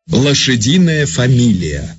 Лошадиная фамилия.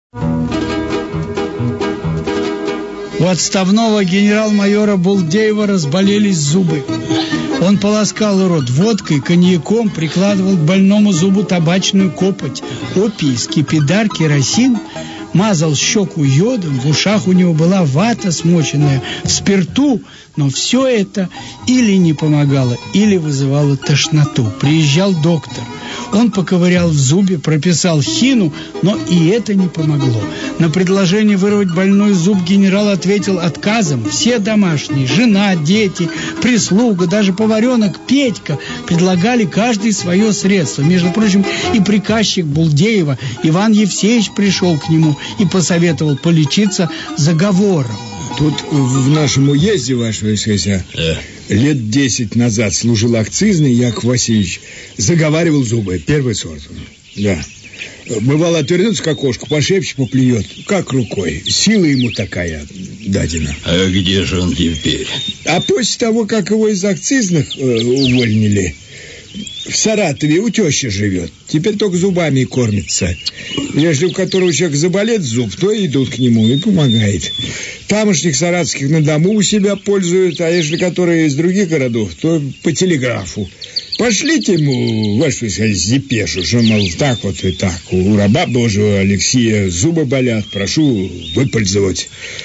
У отставного генерал-майора Булдеева разболелись зубы. Он полоскал рот водкой, коньяком, прикладывал к больному зубу табачную копоть, опий, скипидар, керосин, мазал щеку йодом, в ушах у него была вата, смоченная в спирту, но все это или не помогало, или вызывало тошноту. Приезжал доктор. Он поковырял в зубе, прописал хину, но и это не помогло. На предложение вырвать больной зуб генерал ответил отказом. Все домашние, жена, дети, прислуга, даже поваренок Петька предлагали каждый свое средство. Между прочим, и приказчик Булдеева Иван Евсеевич пришел к нему и посоветовал полечиться заговором. Тут в нашем уезде, ваше высокосия, лет 10 назад служил акцизный Яков Васильевич. Заговаривал зубы, первый сорт. Да. Бывало, отвернется к окошку, пошепчет, поплюет, как рукой. Сила ему такая дадена. А где же он теперь? А после того, как его из акцизных увольнили, в Саратове у тещи живет. Теперь только зубами кормится. Если у которого человек заболит зуб, то идут к нему и помогает. Тамошних саратовских на дому у себя пользуют, а если которые из других городов, то по телеграфу. Пошлите ему, ваше высокосие, депешу, что, мол, так вот и так. У раба Божьего Алексея зубы болят, прошу выпользовать.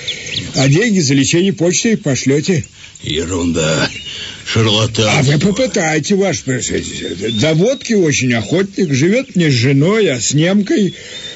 А деньги за лечение почтой пошлете. Ерунда. Шарлатан. А вы попытайте, ваше высокосие. До водки очень охотник, живет не с женой, а с немкой.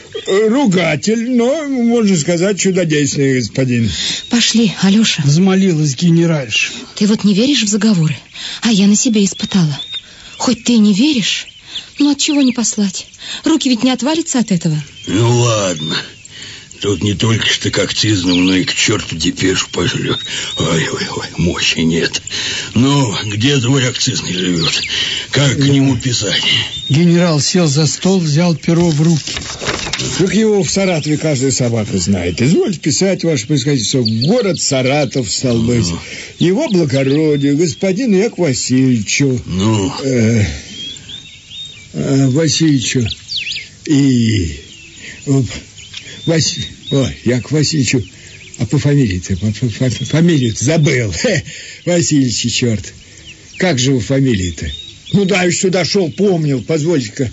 Ругатель, но, можно сказать, чудодейственный господин. Пошли, Алеша. Взмолилась генеральша. Ты вот не веришь в заговоры, а я на себе испытала. Хоть ты и не веришь, но от чего не послать? Руки ведь не отвалятся от этого. Ну ладно. Тут не только что к акцизному, но и к черту депешу пошлет. Ой, мощи нет. Ну, где твой акцизный живет? Как к нему писать? Генерал сел за стол, взял перо в руки. Как его в Саратове каждая собака знает. Извольте писать, ваше происходительство, город Саратов, стал быть. Его благородие, господину Якову Васильевичу. Ну? Васильевичу и... Яков Васильевичу, а по фамилии-то, фамилию-то забыл. Васильевич, черт. Как же вы фамилии-то? Ну да, я сюда шел, помнил, позвольте-ка.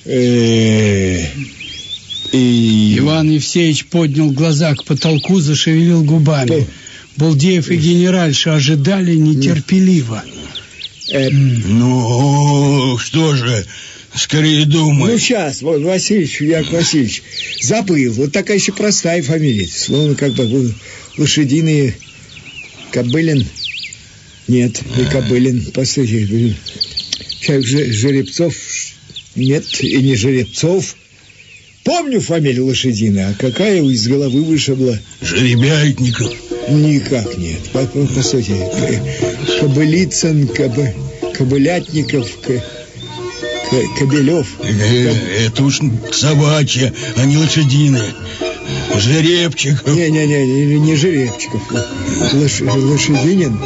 Иван Евсеевич поднял глаза к потолку, зашевелил губами. Булдеев и генеральша ожидали нетерпеливо. Ну, что же... Скорее думай. Ну, сейчас, Васильевич, Яков Васильевич, забыл. Вот такая еще простая фамилия. Словно как бы лошадиные. Кобылин. Нет, не Кобылин. Послушайте, Жеребцов. Нет, и не Жеребцов. Помню фамилию лошадиная, а какая из головы вышибла? Жеребятников. Никак нет. Послушайте, Кобылицын, Кобылятников, Кобелев. Это уж собачья, а не лошадиная. Жеребчиков. Не Жеребчиков. Лошадинин.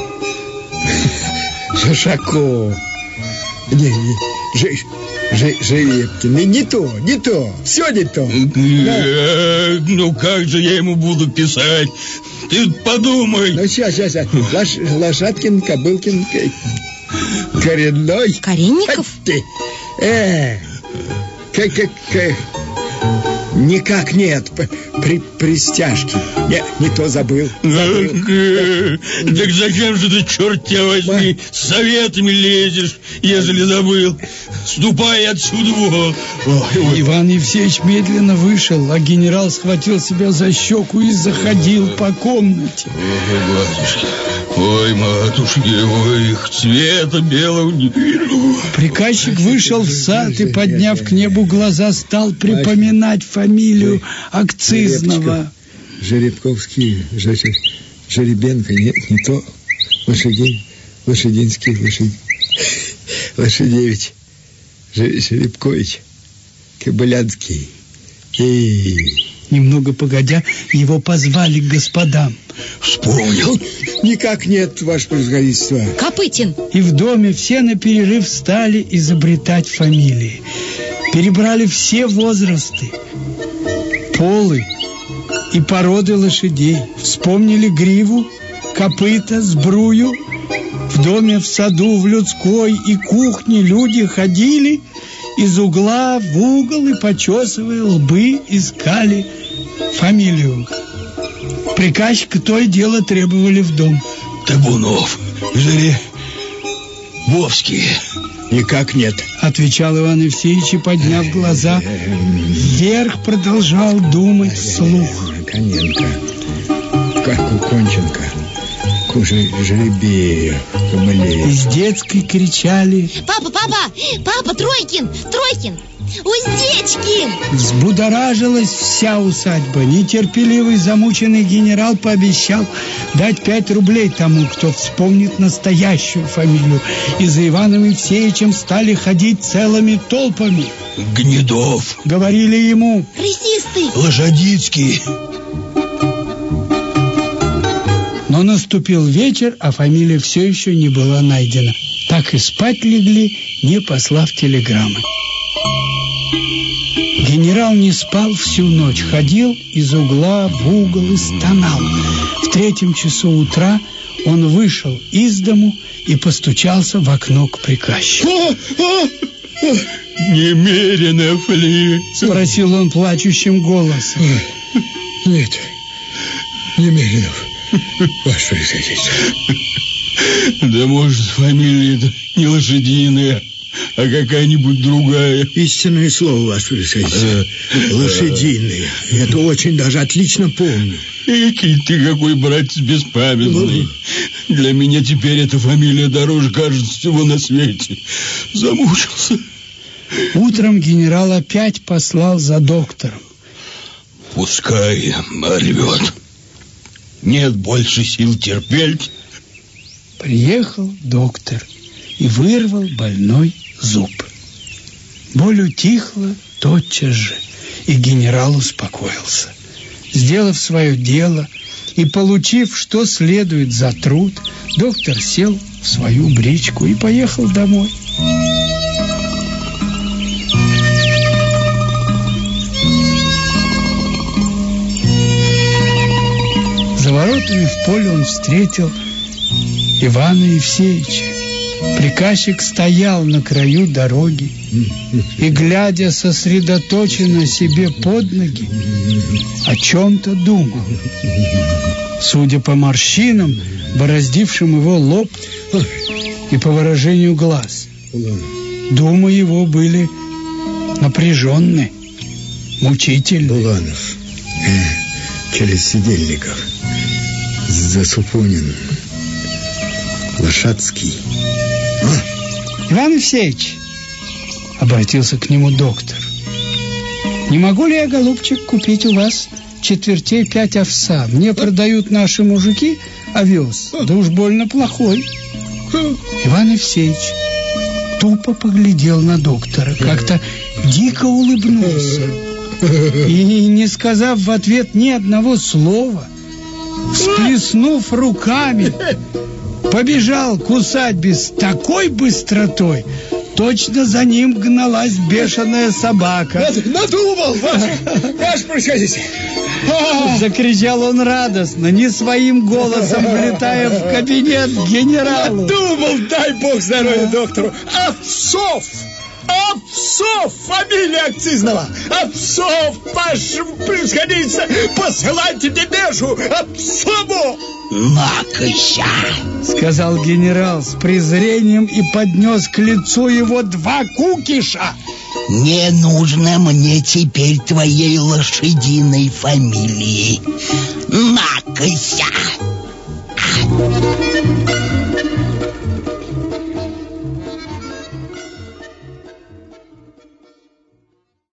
Шашаков. Жеребкин. Не то. Все не то. Ну, как же я ему буду писать? Ты подумай. Ну, сейчас. Лошадкин, Кобылкин, Коренной. Коренников? Никак нет. Пристяжки. Не то забыл. Так зачем же ты, черт тебя возьми, с советами лезешь, ежели забыл? Ступай отсюда. Иван Евсеевич медленно вышел, а генерал схватил себя за щеку и заходил по комнате. Ой, матушки, их цвета белого не вижу. Приказчик вышел в сад и, подняв к небу глаза, стал припоминать фамилию акцизного. Жеребковский, Жеребенко, нет, не то. Лошадинский, Лошадевич, Жеребкович, Кобылянский. Немного погодя, его позвали к господам. Вспомнил. Никак нет, ваше превосходительство. Копытин. И в доме все на перерыв стали изобретать фамилии. Перебрали все возрасты, полы и породы лошадей. Вспомнили гриву, копыта, сбрую. В доме, в саду, в людской и кухне люди ходили из угла в угол и, почесывая лбы, искали фамилию. Приказчика то и дело требовали в дом. Табунов или Вовский? Никак нет, отвечал Иван Евсеевич и, подняв глаза вверх, продолжал думать вслух. Коненко, Куконченко, Жеребеев, Камалеев. Из детской кричали: Папа, Тройкин! Уздечки! Взбудоражилась вся усадьба. Нетерпеливый, замученный генерал пообещал дать 5 рублей тому, кто вспомнит настоящую фамилию. И за Иваном Евсеевичем стали ходить целыми толпами. Гнедов, говорили ему, Рысистый, Лошадицкий. Но наступил вечер, а фамилия все еще не была найдена. Так и спать легли, не послав телеграммы. Генерал не спал всю ночь, ходил из угла в угол и стонал. В 3 часу утра он вышел из дому и постучался в окно к приказчику. Немеренов ли? Спросил он плачущим голосом. Нет, Немеренов, ваше превосходительство. Да может, фамилия-то не лошадиная, а какая-нибудь другая. Истинное слово, ваше превосходительство. Лошадиные. Это очень даже отлично помню. Экий ты какой, братец, беспамятный. Для меня теперь эта фамилия дороже, кажется, всего на свете. Замучился. Утром генерал опять послал за доктором. Пускай рвет. Нет больше сил терпеть. Приехал доктор и вырвал больной зуб. Боль утихла тотчас же, и генерал успокоился. Сделав свое дело и получив, что следует за труд, доктор сел в свою бричку и поехал домой. За воротами в поле он встретил Ивана Евсеевича. Приказчик стоял на краю дороги и, глядя сосредоточенно себе под ноги, о чем-то думал. Судя по морщинам, бороздившим его лоб, и по выражению глаз, думы его были напряженны, мучительны. Буланов, через Сидельников, Засупонин, Лошадский. Иван Евсеевич, обратился к нему доктор, не могу ли я, голубчик, купить у вас 4/5 овса? Мне продают наши мужики овес, да уж больно плохой. Иван Евсеевич тупо поглядел на доктора, как-то дико улыбнулся и, не сказав в ответ ни одного слова, всплеснув руками, побежал к усадьбе с такой быстротой, точно за ним гналась бешеная собака. Надумал, ваше превосходительство. Закричал он радостно, не своим голосом, влетая в кабинет генерала. Надумал, дай бог здоровья доктору. Овцов! Фамилия акцизного! Овцов, ваше превосходительство! Посылайте депешу! Овцову! «Накося!» — сказал генерал с презрением и поднес к лицу его 2 кукиша. «Не нужно мне теперь твоей лошадиной фамилии. Накося!»